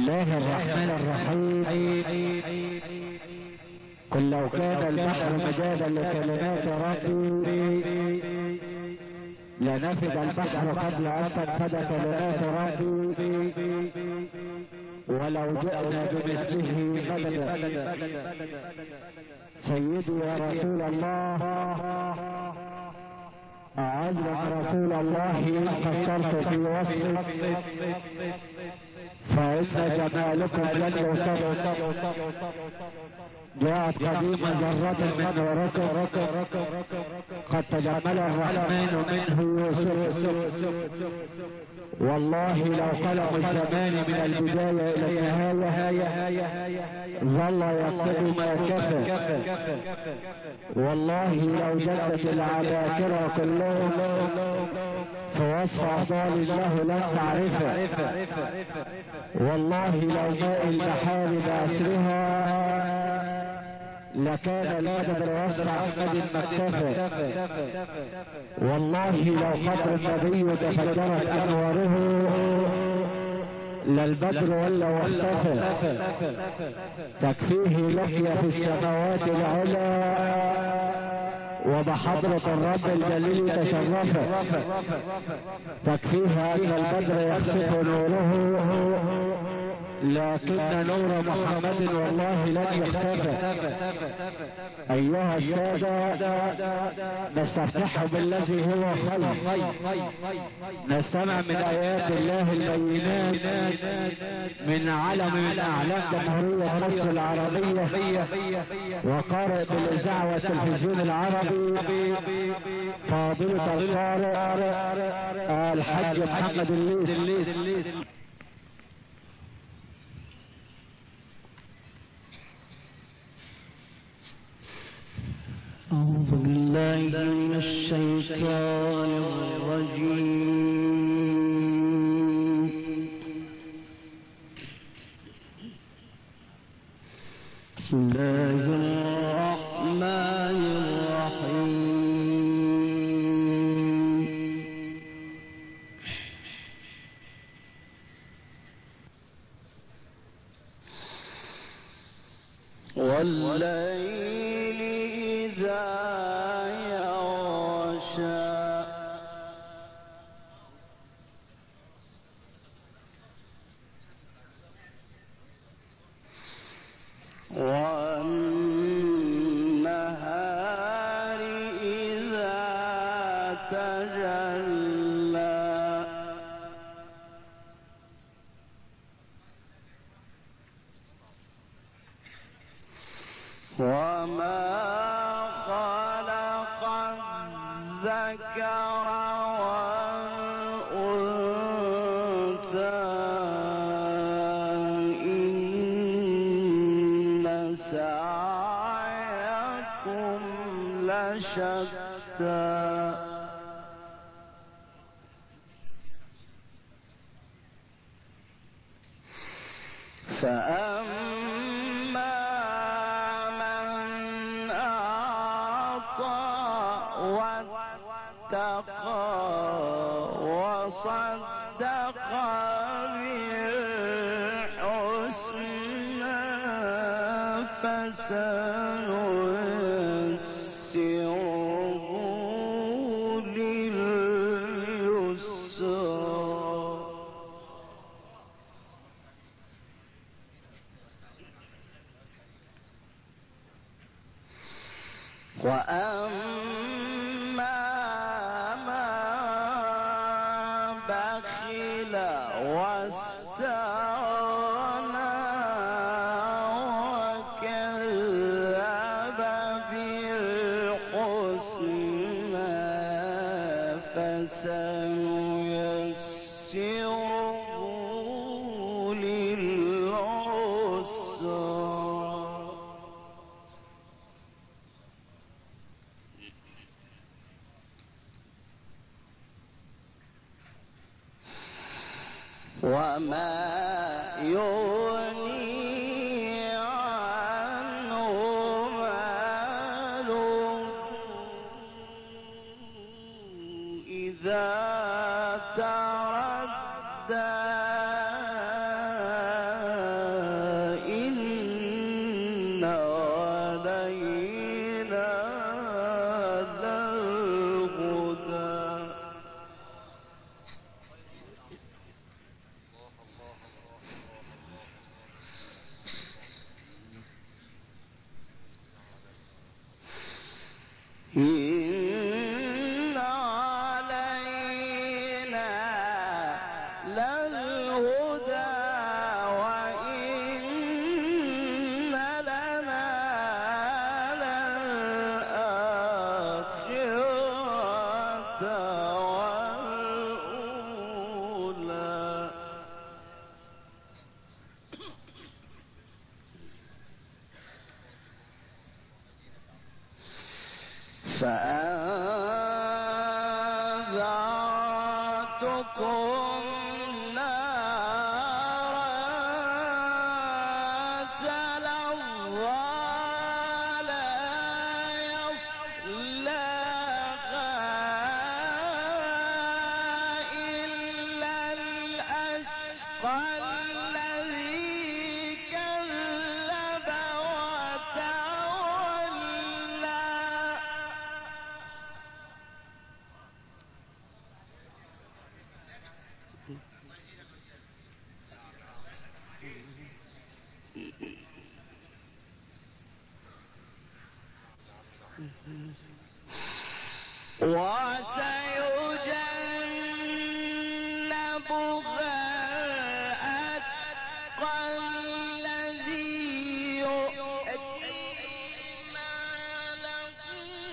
الله الرحمن الرحيم. قل لو كان البحر مدادا لكلمات ربي لنفد البحر قبل ان تنفد كلمات ربي ولو جئنا بمثله مددا. سيدي يا رسول الله، أعزك رسول الله إن قصرت في وصفك فإن جمالكم لن يوصف. جاءت قديما ذرة من وركب قد تجمل الرحمن منه يوسف. والله لو قلم الزمان من البداية إلى النهاية ظل يكتب ما كفى. والله لو جدت العباكرة كلهم فوصف أفضال الله لن تعرفه. والله لو ماء البحار بأسرها لكان المدد الوصف أحمد مكتفى. والله لو قبر النبي تفجرت أنواره للبدر ولا واختفى. تكفيه لقيا في السماوات العلى وبحضرة الرب الجليل تشرفه. تكفيه أن البدر يخسف نوره لكن نور محمد والله لن يختفى. أيها السادة، نستفتح بالذي هو خير. نستمع من آيات الله البينات من علم من أعلام جمهورية مصر العربية وقارئ بالإذاعة والتلفزيون العربي فاضلة القارئ الحج محمد الليث. أعوذ بالله من الشيطان الرجيم. بسم الله الرحمن الرحيم. والليل إذا يغشى والنهار إذا تجلى وما خلق الذكر والأنثى إن سعيكم لشتى فأما واتقى وصدق بالحسنى فسنيسره لليسرى وأما من بخل واستغنى وكذب بالحسنى فسنيسره للعسرى وما يغني عنه ماله إذا تردى فأنذرتكم نارا تلظى لا يصلاها إلا الأشقى الذي كذب وتولى. وسيجنبها الأتقى الذي يؤتي ماله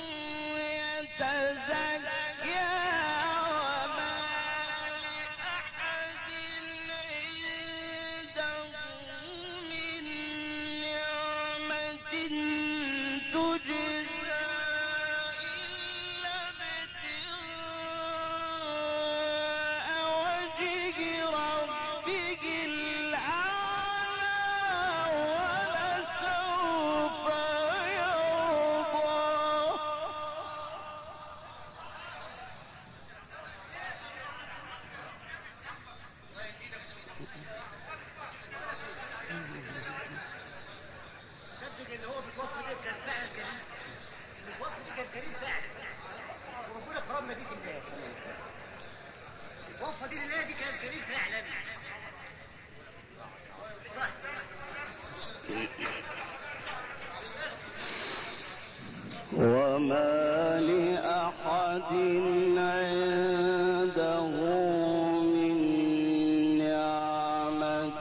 يتزكى وما لأحد عنده من نعمة تجزى إلا ابتغاء وجه ربه الأعلى ولسوف يرضى. صدق اللي هو بيتوفى ده كان فعلا كريم. الوصف دي كان كريم فعلا، وربنا كرمنا بيك الله. الوصفه دي لله دي كان كريم فعلا. وما لأحد عنده من نعمة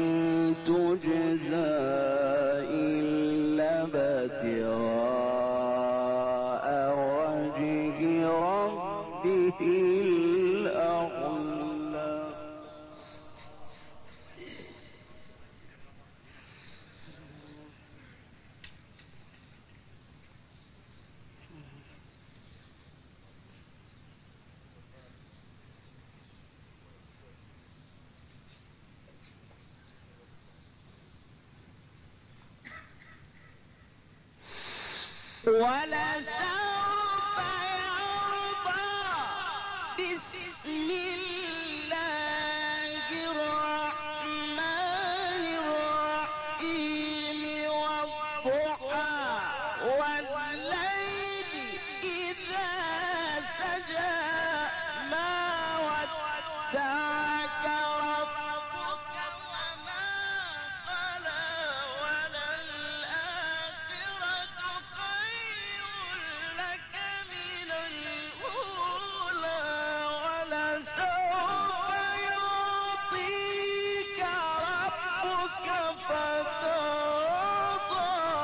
تجزى إلا ابتغاء وجه ربه الأعلى. ولسوف يرضى. بسم الله الرحمن الرحيم والضحى والليل إذا سجى ما ودعك ربك وما قلى وللآخرة خير لك من الأولى ولسوف يعطيك ربك فترضى.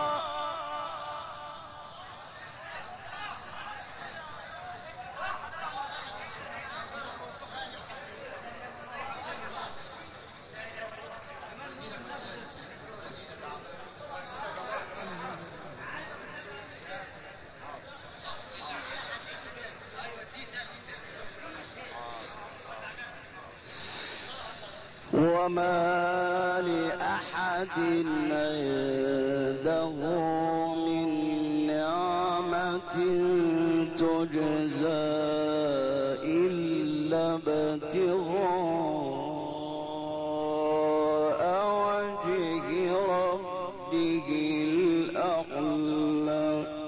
وما لأحد عنده من نعمة تجزى إلا ابتغاء وجه ربه الأعلى.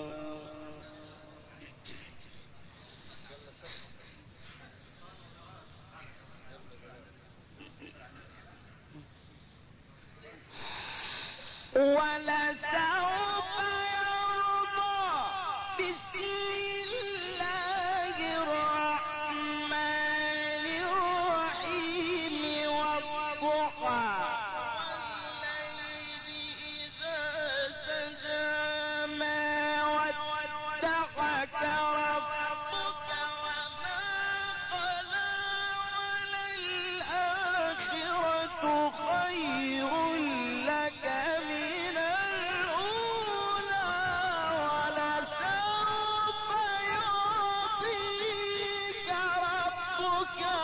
ولسوف يرضى. بسم الله الرحمن الرحيم والضحى والليل إذا سجى ما ودعك ربك وما قلى وللآخرة خير لك من الأولى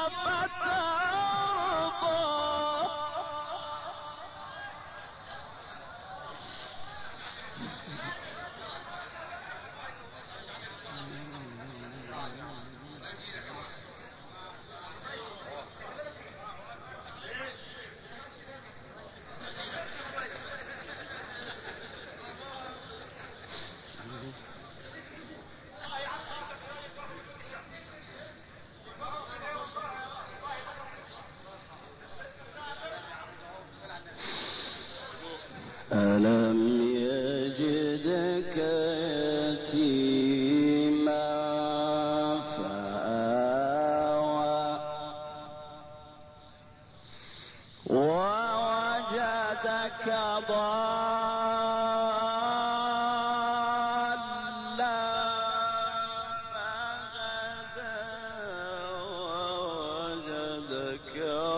ألم يجدك يتيما فآوى ووجدك ضالا فهدى ووجدك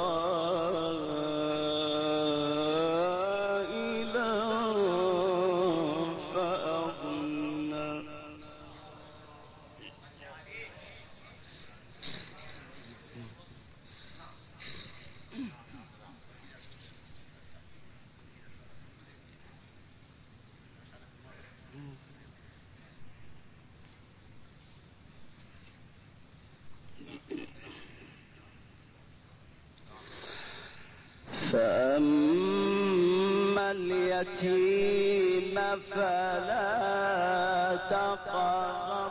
فأما اليتيم فلا تقهر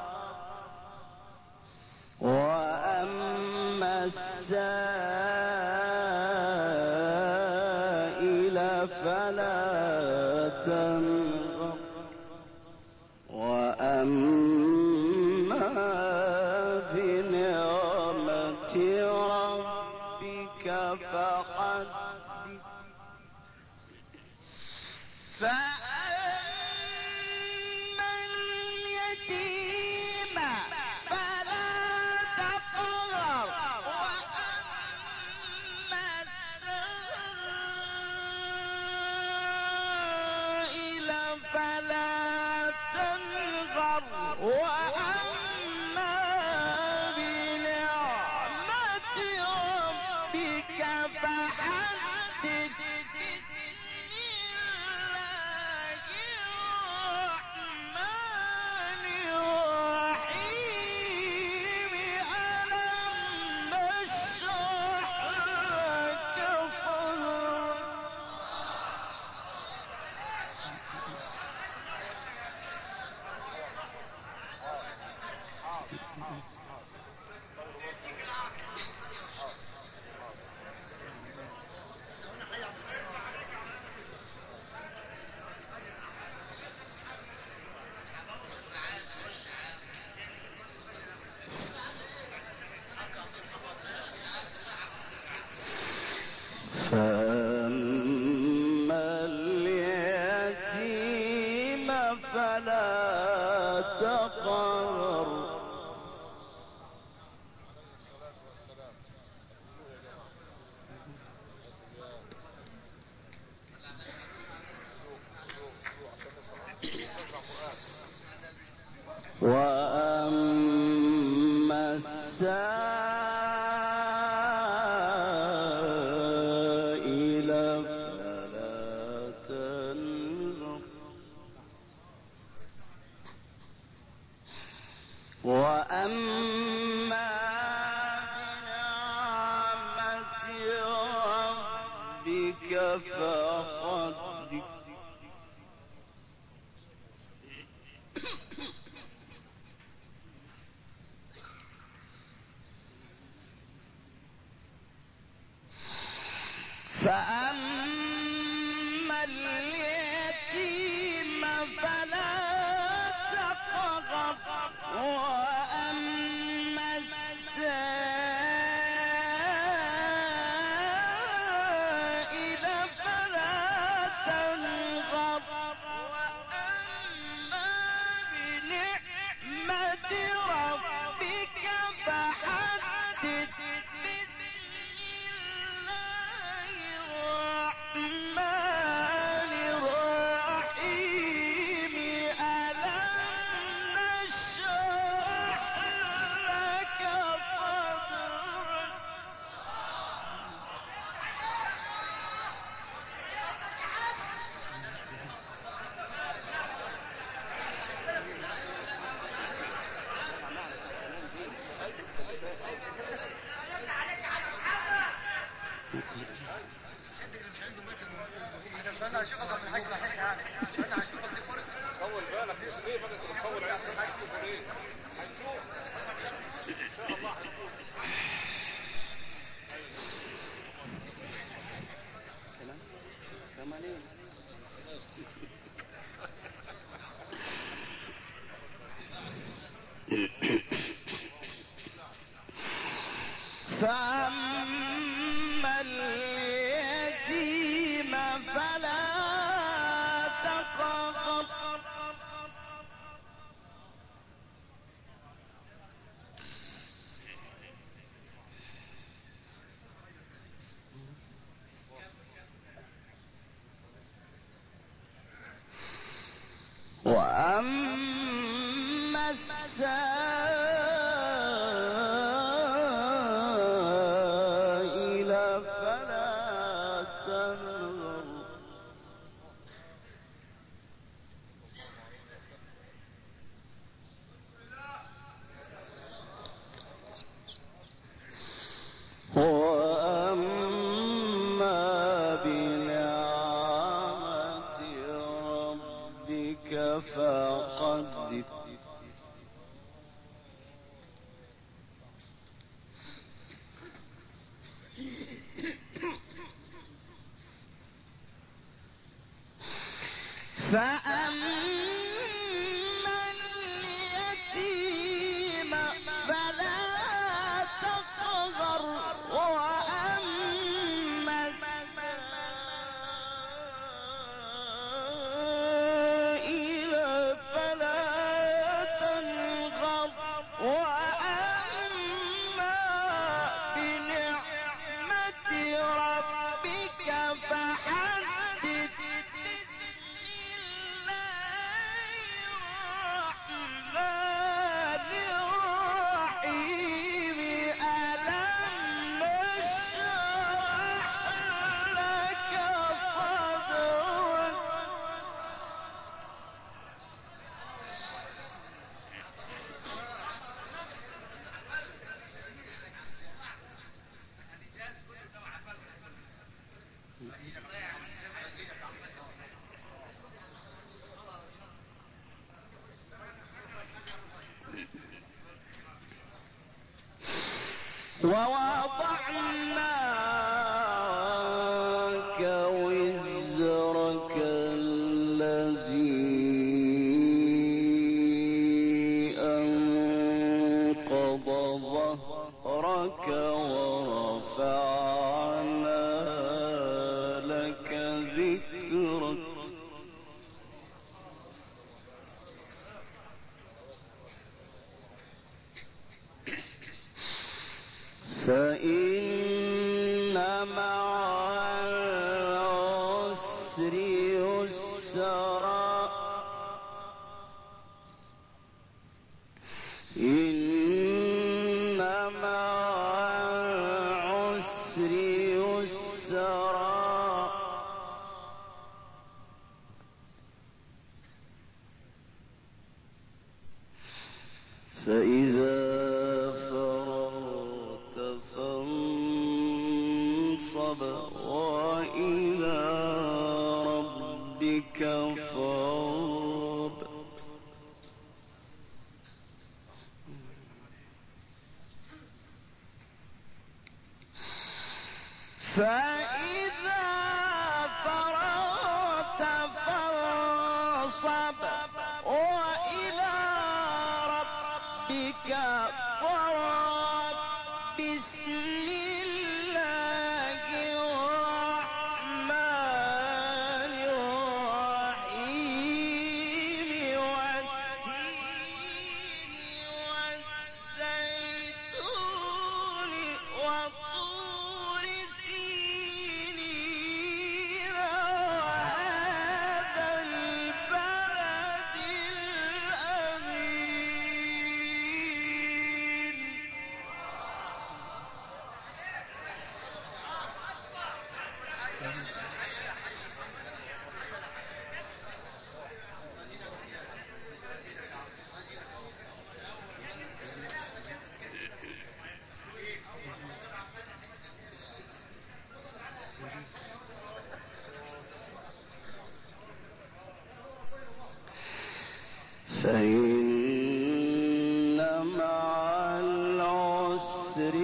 وأما السائل فلا تنهر وأما بنعمة ربك فحدث فأما اليتيم فلا تقهر وأما السائل فلا تنهر وأما بنعمة ربك فحدث فأما اليتيم فلا تقهر وأما السائل فلا تنهر وأما بنعمة ربك فحدث فأما اليتيم فلا تقهر وأما السائل فلا تنهر وأما بنعمة ربك فحدث بسم الله الرحمن الرحيم انا هشوفك من حاجه صحيح يعني عشان انا هشوفك دي فرصه. طول بالك ليه بقى تطول عينك هتشوف ليه؟ هنشوف ان شاء الله هنشوف. كلام عليه. فأما اليتيم فلا تقهر وأما السائل فلا تنهر وأما بنعمة ربك فحدث فأما اليتيم فلا تقهر وأما السائل فلا تنهر وأما بنعمة ربك فحدث. ووضعنا عنك وزرك الذي أنقض ظهرك ورفعنا لك ذكرك فإن مع العسر يسرا إن مع العسر يسرا فإذا فرغت فانصب وإلى ربك فارغب فإذا فرغت فانصب وإلى ربك فارغب بسم الله الرحمن الرحيم والتين والزيتون وطور سينين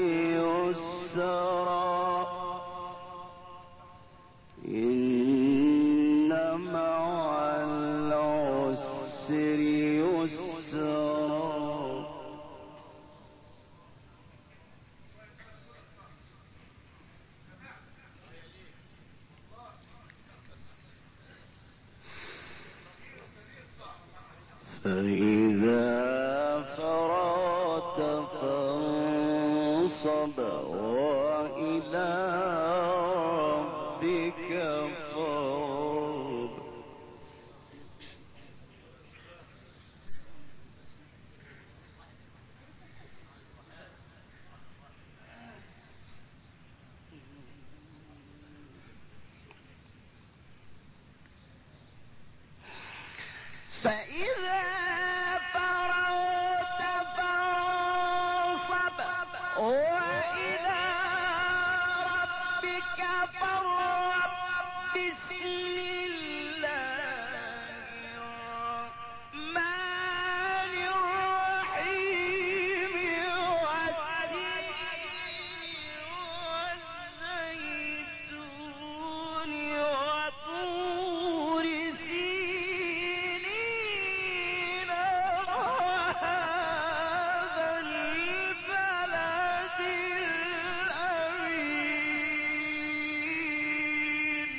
يسرا إن مع العسر يسرا فإذا فرغت فانصب وإلى ربك فارغب فإذا فرغت فانصب وإلى ربك فارغب بسم الله الرحمن الرحيم والتين والزيتون وطور سينين وهذا البلد الأمين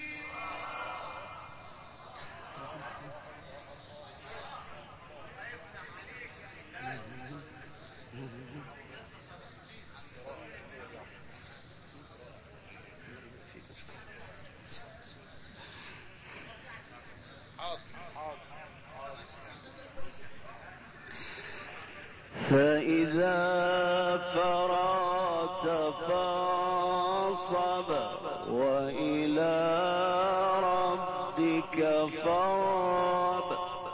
فإذا فرغت فانصب وإلى ربك فارغب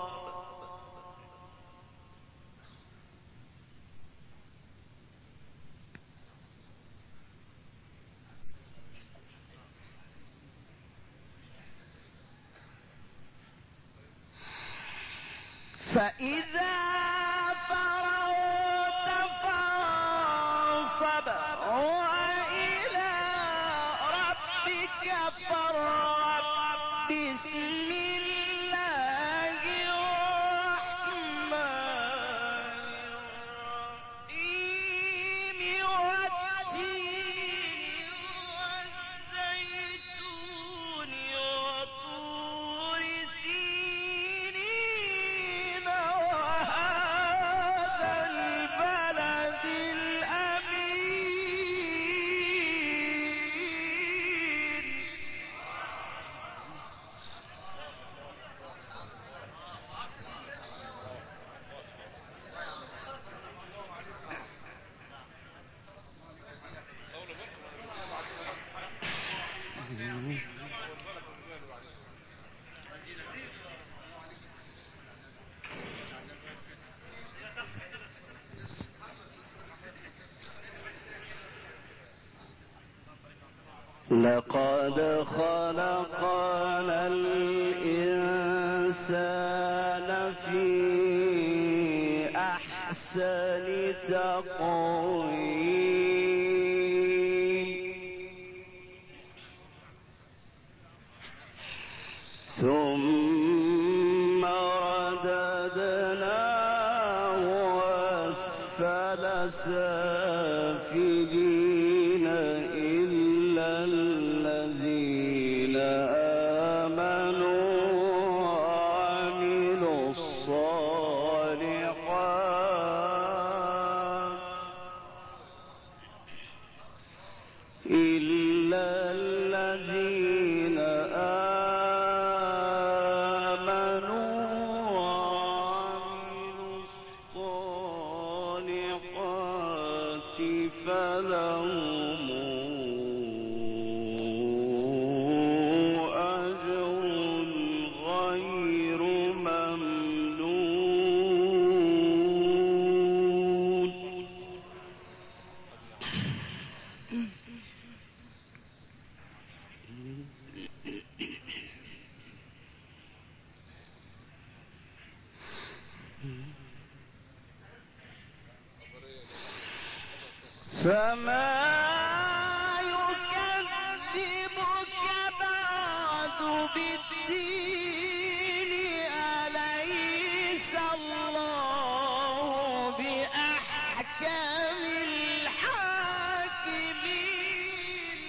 فإذا فرغت فانصب وإلى ربك فارغب بسم الله الرحمن الرحيم والتين والزيتون وطور سينين وهذا البلد الأمين لقد خلقنا الإنسان في أحسن تقويم ثم رددناه أسفل سافلين إلا الذين آمنوا وعملوا الصالحات إلا الذين آمنوا وعملوا الصالحات فلهم أجر غير ممنون فما يكذبك بعد بالدين أليس الله بأحكم الحاكمين.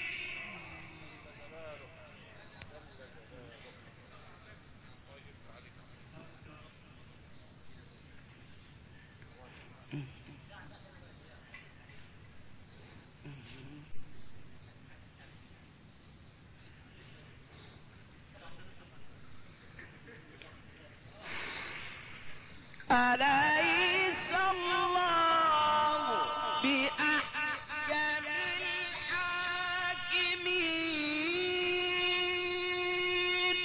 أليس الله بأحكم الحاكمين.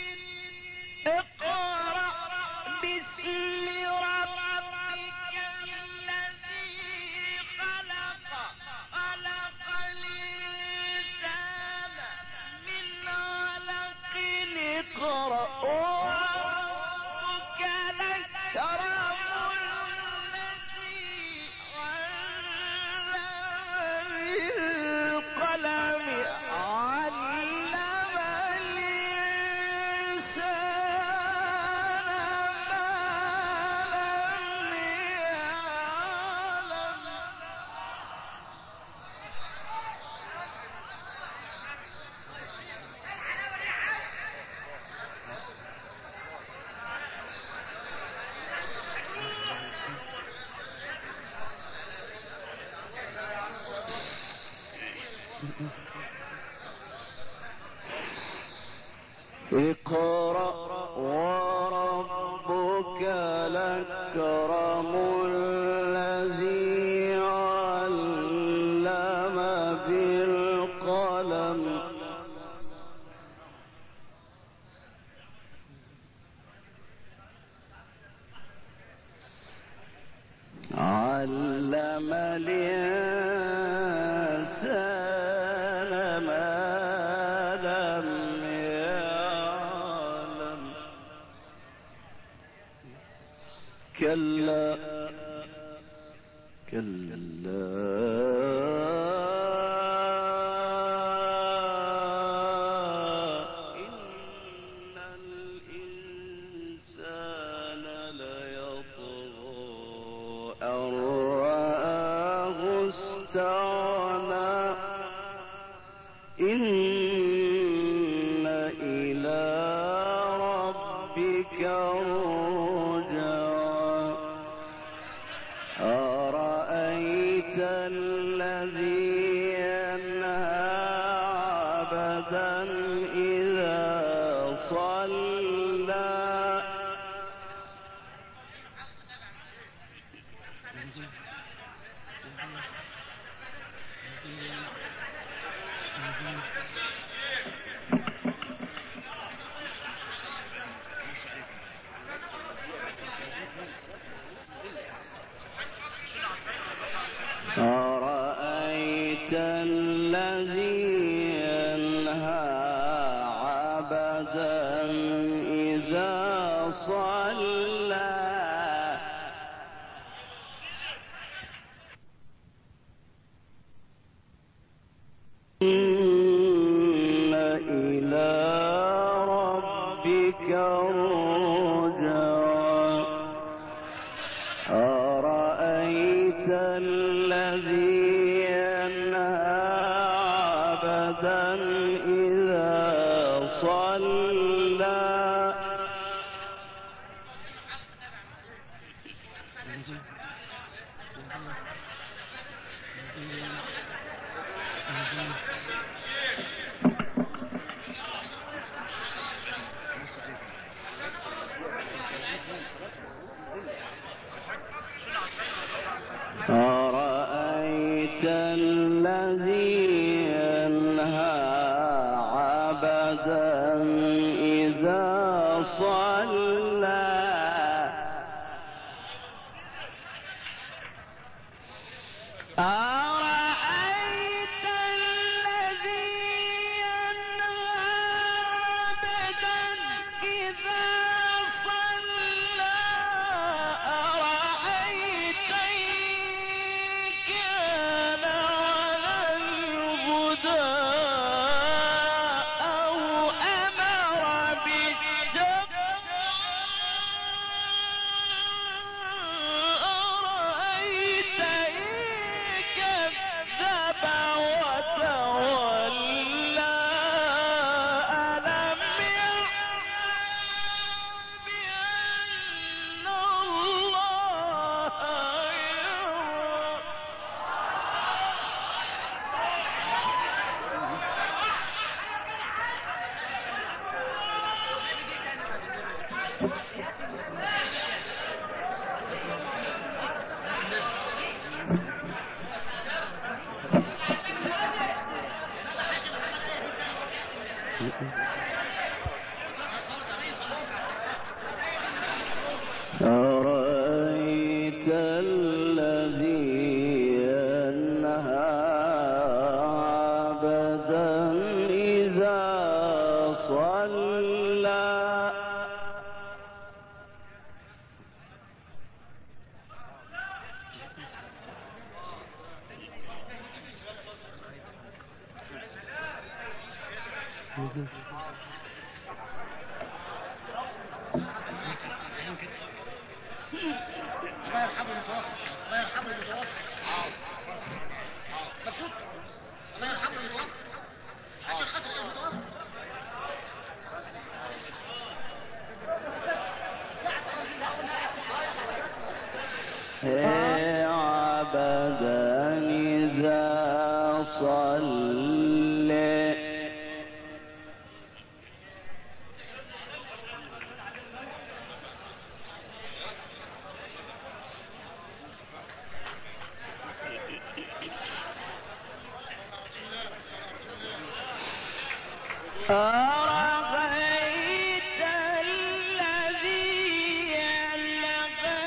اقرأ باسم ربك الذي خلق خلق الإنسان من علق. اقرأ وربك الأكرم الذي علم بالقلم علم الإنسان ما لم يعلم. اقرأ وربك الأكرم الذي علم بالقلم علم الإنسان ما لم يعلم. كلا إن الإنسان ليطغى أن رآه استغنى. إن إلى ربك الرجعى. أرأيت الذي ينهى عبدا إذا صلى. أرأيت الذي ينهى عبدا إذا صلى. إن إلى ربك الرجعى. أرأيت الذي ينهى عبدا إذا صلى. أرأيت الذي ينهى عبدا إذا صلى. أرأيت الذي ينهى عبدا إذا صلى. أرأيت إن كان أرأيت الذي ينهى عبدا إذا صلى الله يرحمه المتوفى، الله يرحمه المتوفى. مبسوط؟ الله يرحمه المتوفى عشان خاطر المتوفى. عبدا إذا صلى أرأيت الذي ينهى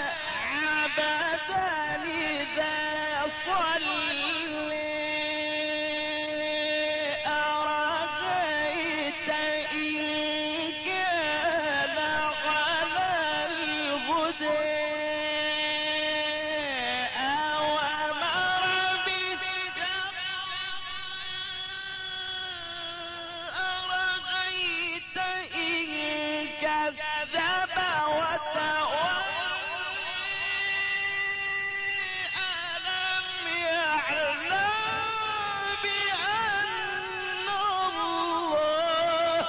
عبدا إذا صلى أرأيت إن كان على الهدى أو أمر أرأيت إن كذب وتولى ألم يعلم بأن الله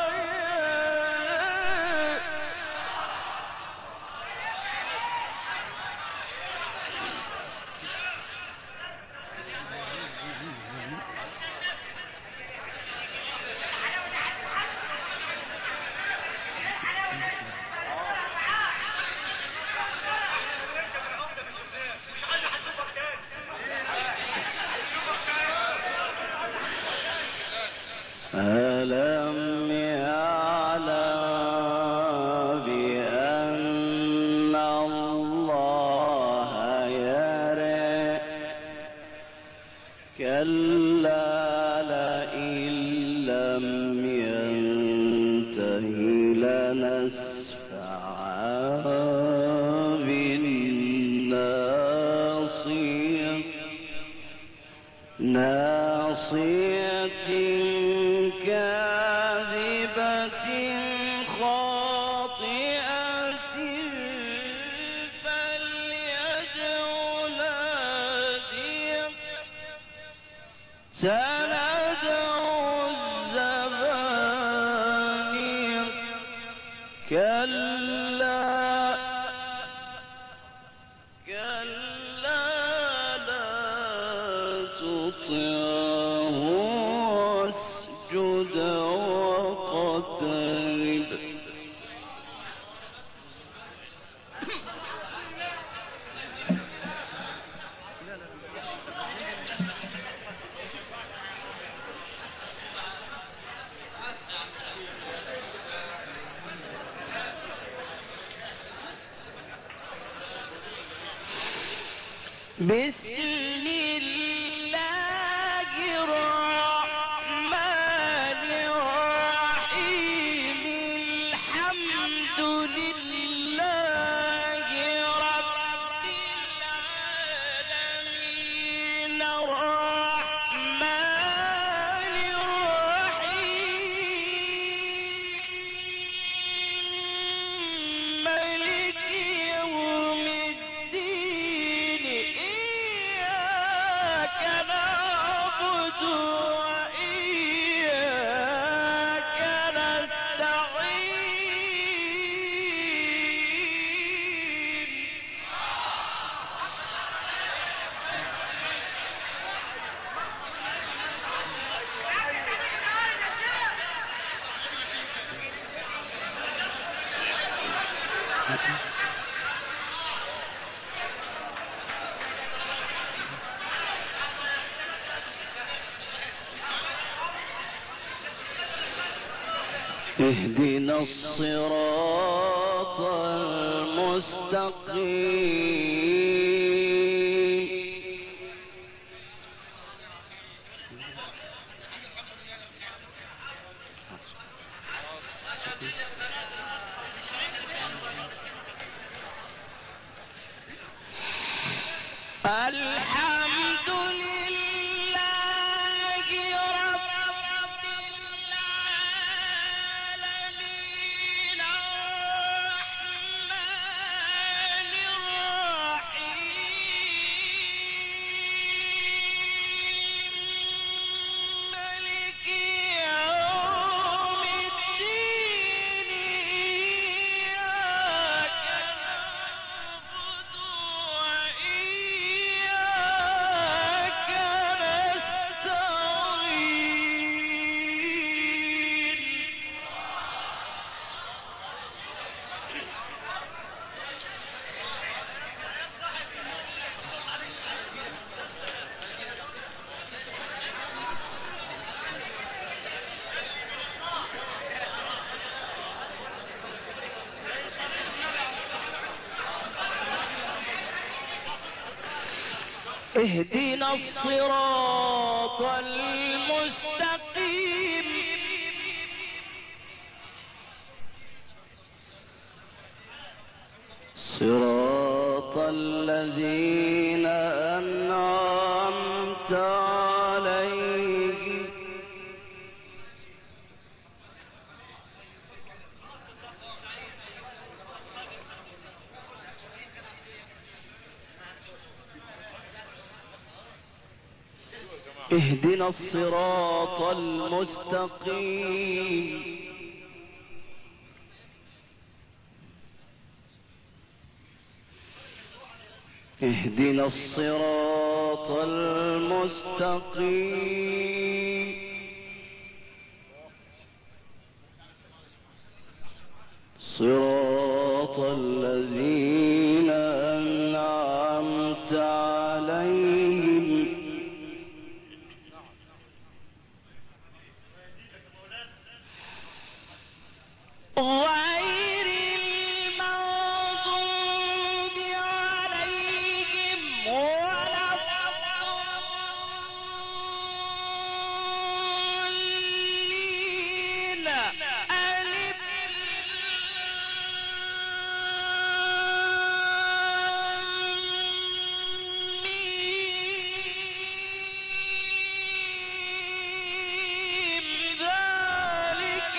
ألم يعلم بأن الله يرى كلا لئن لم ينته لنسفعا بالناصية ناصية كاذبة خاطئة فليدع ناديه سندع الزبانية كلا لا تطعه واسجد واقترب بسم الله الرحمن الرحيم الحمد لله رب العالمين الرحمن الرحيم مالك يوم الدين اهدنا الصراط المستقيم الحمد لله رب العالمين الرحمن الرحيم مالك يوم الدين إياك نعبد وإياك نستعين اهدنا الصراط المستقيم صراط الذين أنعمت عليهم اهدنا الصراط المستقيم اهدنا الصراط المستقيم صراط الذين أنعمت عليهم غير المغضوب عليهم ولا الضالين ألف ميم ذلك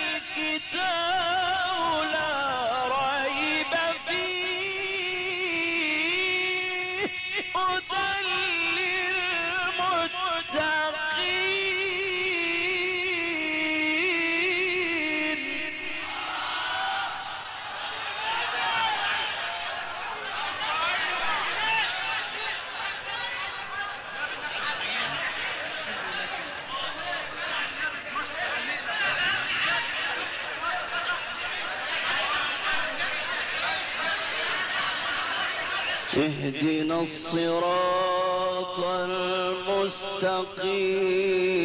الكتاب لا ريب فيه هدى للمتقين اهدنا الصراط المستقيم